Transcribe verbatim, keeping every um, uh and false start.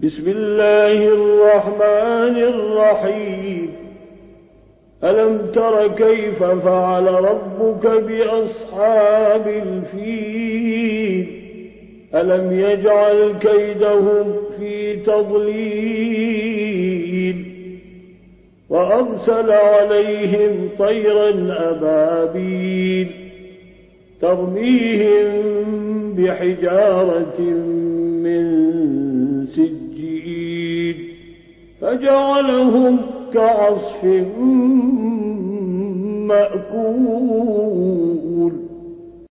بسم الله الرحمن الرحيم ألم تر كيف فعل ربك بأصحاب الفيل ألم يجعل كيدهم في تضليل وأرسل عليهم طيرا أبابيل ترميهم بحجارة من سجيل فجعلهم كعصف مأكول